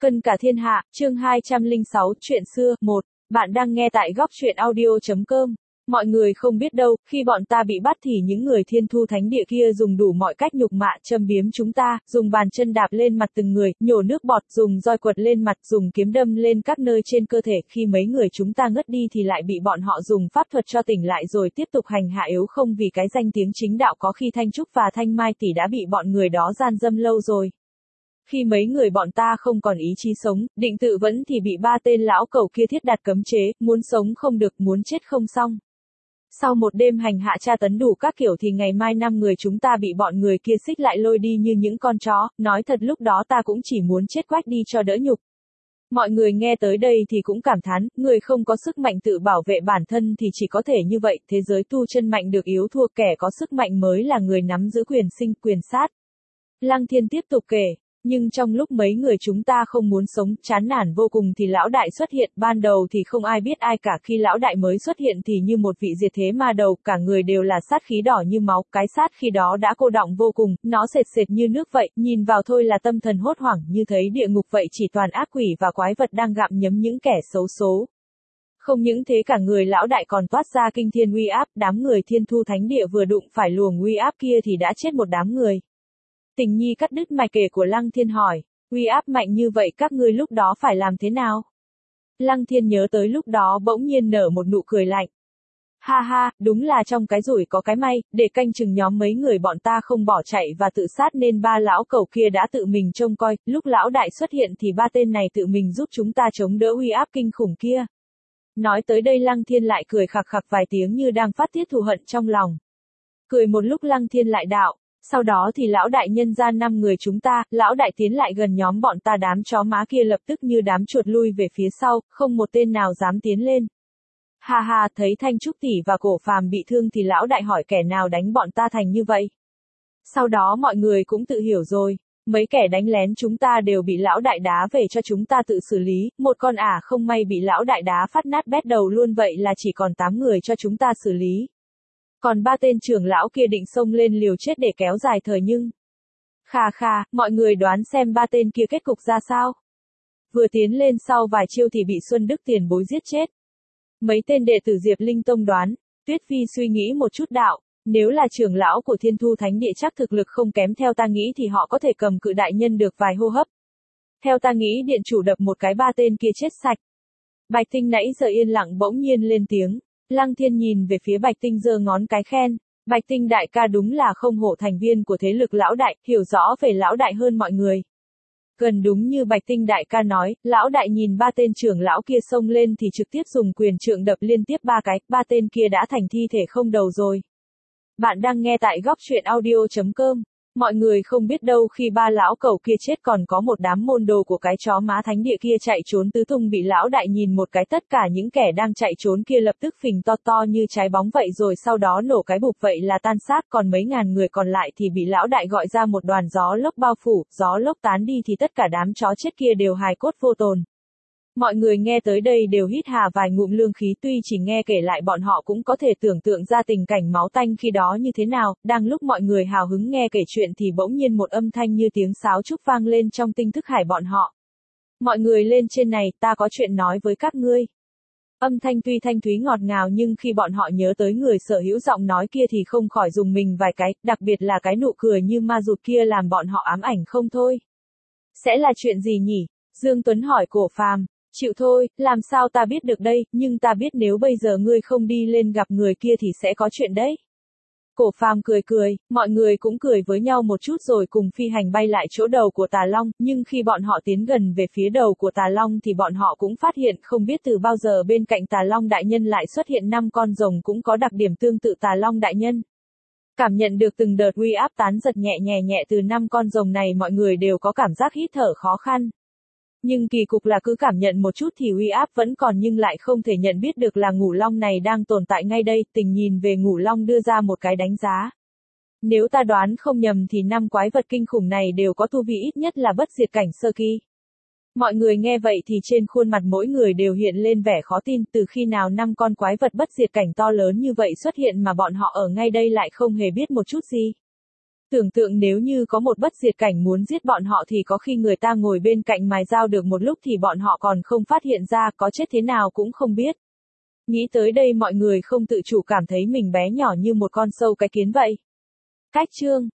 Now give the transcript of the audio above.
Cân cả thiên hạ, chương 206, chuyện xưa, 1. Bạn đang nghe tại góc truyện audio.com. Mọi người không biết đâu, khi bọn ta bị bắt thì những người thiên thu thánh địa kia dùng đủ mọi cách nhục mạ, châm biếm chúng ta, dùng bàn chân đạp lên mặt từng người, nhổ nước bọt, dùng roi quật lên mặt, dùng kiếm đâm lên các nơi trên cơ thể. Khi mấy người chúng ta ngất đi thì lại bị bọn họ dùng pháp thuật cho tỉnh lại rồi tiếp tục hành hạ yếu không vì cái danh tiếng chính đạo. Có khi Thanh Trúc và Thanh Mai tỷ đã bị bọn người đó gian dâm lâu rồi. Khi mấy người bọn ta không còn ý chí sống, định tự vẫn thì bị ba tên lão cẩu kia thiết đặt cấm chế, muốn sống không được, muốn chết không xong. Sau một đêm hành hạ tra tấn đủ các kiểu thì ngày mai 5 người chúng ta bị bọn người kia xích lại lôi đi như những con chó, nói thật lúc đó ta cũng chỉ muốn chết quách đi cho đỡ nhục. Mọi người nghe tới đây thì cũng cảm thán, người không có sức mạnh tự bảo vệ bản thân thì chỉ có thể như vậy, thế giới tu chân mạnh được yếu thua, kẻ có sức mạnh mới là người nắm giữ quyền sinh, quyền sát. Lăng Thiên tiếp tục kể. Nhưng trong lúc mấy người chúng ta không muốn sống, chán nản vô cùng thì lão đại xuất hiện, ban đầu thì không ai biết ai cả, khi lão đại mới xuất hiện thì như một vị diệt thế ma đầu, cả người đều là sát khí đỏ như máu, cái sát khi đó đã cô đọng vô cùng, nó sệt sệt như nước vậy, nhìn vào thôi là tâm thần hốt hoảng, như thấy địa ngục vậy, chỉ toàn ác quỷ và quái vật đang gặm nhấm những kẻ xấu số. Không những thế cả người lão đại còn toát ra kinh thiên uy áp, đám người thiên thu thánh địa vừa đụng phải luồng uy áp kia thì đã chết một đám người. Tình Nhi cắt đứt mạch kể của Lăng Thiên hỏi, uy áp mạnh như vậy các ngươi lúc đó phải làm thế nào? Lăng Thiên nhớ tới lúc đó bỗng nhiên nở một nụ cười lạnh. Ha ha, đúng là trong cái rủi có cái may, để canh chừng nhóm mấy người bọn ta không bỏ chạy và tự sát nên ba lão cẩu kia đã tự mình trông coi, lúc lão đại xuất hiện thì ba tên này tự mình giúp chúng ta chống đỡ uy áp kinh khủng kia. Nói tới đây Lăng Thiên lại cười khặc khặc vài tiếng như đang phát tiết thù hận trong lòng. Cười một lúc Lăng Thiên lại đạo. Sau đó thì lão đại nhân ra 5 người chúng ta, lão đại tiến lại gần nhóm bọn ta, đám chó má kia lập tức như đám chuột lui về phía sau, không một tên nào dám tiến lên. Ha ha, thấy Thanh Trúc tỷ và Cổ Phàm bị thương thì lão đại hỏi kẻ nào đánh bọn ta thành như vậy. Sau đó mọi người cũng tự hiểu rồi, mấy kẻ đánh lén chúng ta đều bị lão đại đá về cho chúng ta tự xử lý, một con ả không may bị lão đại đá phát nát bét đầu luôn, vậy là chỉ còn 8 người cho chúng ta xử lý. Còn ba tên trưởng lão kia định xông lên liều chết để kéo dài thời nhưng. Khà khà, mọi người đoán xem ba tên kia kết cục ra sao? Vừa tiến lên sau vài chiêu thì bị Xuân Đức tiền bối giết chết. Mấy tên đệ tử Diệp Linh Tông đoán, Tuyết Phi suy nghĩ một chút đạo, nếu là trưởng lão của Thiên Thu Thánh Địa chắc thực lực không kém, theo ta nghĩ thì họ có thể cầm cự đại nhân được vài hô hấp. Theo ta nghĩ điện chủ đập một cái ba tên kia chết sạch. Bạch Tinh nãy giờ yên lặng bỗng nhiên lên tiếng. Lăng Thiên nhìn về phía Bạch Tinh giơ ngón cái khen, Bạch Tinh đại ca đúng là không hổ thành viên của thế lực lão đại, hiểu rõ về lão đại hơn mọi người. Gần đúng như Bạch Tinh đại ca nói, lão đại nhìn ba tên trưởng lão kia xông lên thì trực tiếp dùng quyền trượng đập liên tiếp ba cái, ba tên kia đã thành thi thể không đầu rồi. Bạn đang nghe tại góc truyện audio.com. Mọi người không biết đâu khi ba lão cẩu kia chết còn có một đám môn đồ của cái chó má thánh địa kia chạy trốn tứ tung, bị lão đại nhìn một cái, tất cả những kẻ đang chạy trốn kia lập tức phình to to như trái bóng vậy rồi sau đó nổ cái bụp vậy là tan xác, còn mấy ngàn người còn lại thì bị lão đại gọi ra một đoàn gió lốc bao phủ, gió lốc tán đi thì tất cả đám chó chết kia đều hài cốt vô tồn. Mọi người nghe tới đây đều hít hà vài ngụm lương khí, tuy chỉ nghe kể lại bọn họ cũng có thể tưởng tượng ra tình cảnh máu tanh khi đó như thế nào. Đang lúc mọi người hào hứng nghe kể chuyện thì bỗng nhiên một âm thanh như tiếng sáo trúc vang lên trong tinh thức hải bọn họ. Mọi người lên trên này, ta có chuyện nói với các ngươi. Âm thanh tuy thanh thúy ngọt ngào nhưng khi bọn họ nhớ tới người sở hữu giọng nói kia thì không khỏi rùng mình vài cái, đặc biệt là cái nụ cười như ma rụt kia làm bọn họ ám ảnh không thôi. Sẽ là chuyện gì nhỉ? Dương Tuấn hỏi Cổ Phàm. Chịu thôi, làm sao ta biết được đây, nhưng ta biết nếu bây giờ ngươi không đi lên gặp người kia thì sẽ có chuyện đấy. Cổ Phàm cười cười, mọi người cũng cười với nhau một chút rồi cùng phi hành bay lại chỗ đầu của Tà Long, nhưng khi bọn họ tiến gần về phía đầu của Tà Long thì bọn họ cũng phát hiện không biết từ bao giờ bên cạnh Tà Long đại nhân lại xuất hiện 5 con rồng cũng có đặc điểm tương tự Tà Long đại nhân. Cảm nhận được từng đợt uy áp tán giật nhẹ nhẹ từ 5 con rồng này, mọi người đều có cảm giác hít thở khó khăn. Nhưng kỳ cục là cứ cảm nhận một chút thì uy áp vẫn còn nhưng lại không thể nhận biết được là Ngũ Long này đang tồn tại ngay đây. Tình nhìn về Ngũ Long đưa ra một cái đánh giá. Nếu ta đoán không nhầm thì 5 quái vật kinh khủng này đều có tu vi ít nhất là bất diệt cảnh sơ kỳ. Mọi người nghe vậy thì trên khuôn mặt mỗi người đều hiện lên vẻ khó tin, từ khi nào 5 con quái vật bất diệt cảnh to lớn như vậy xuất hiện mà bọn họ ở ngay đây lại không hề biết một chút gì. Tưởng tượng nếu như có một bất diệt cảnh muốn giết bọn họ thì có khi người ta ngồi bên cạnh mài dao được một lúc thì bọn họ còn không phát hiện ra, có chết thế nào cũng không biết. Nghĩ tới đây mọi người không tự chủ cảm thấy mình bé nhỏ như một con sâu cái kiến vậy. Cách chương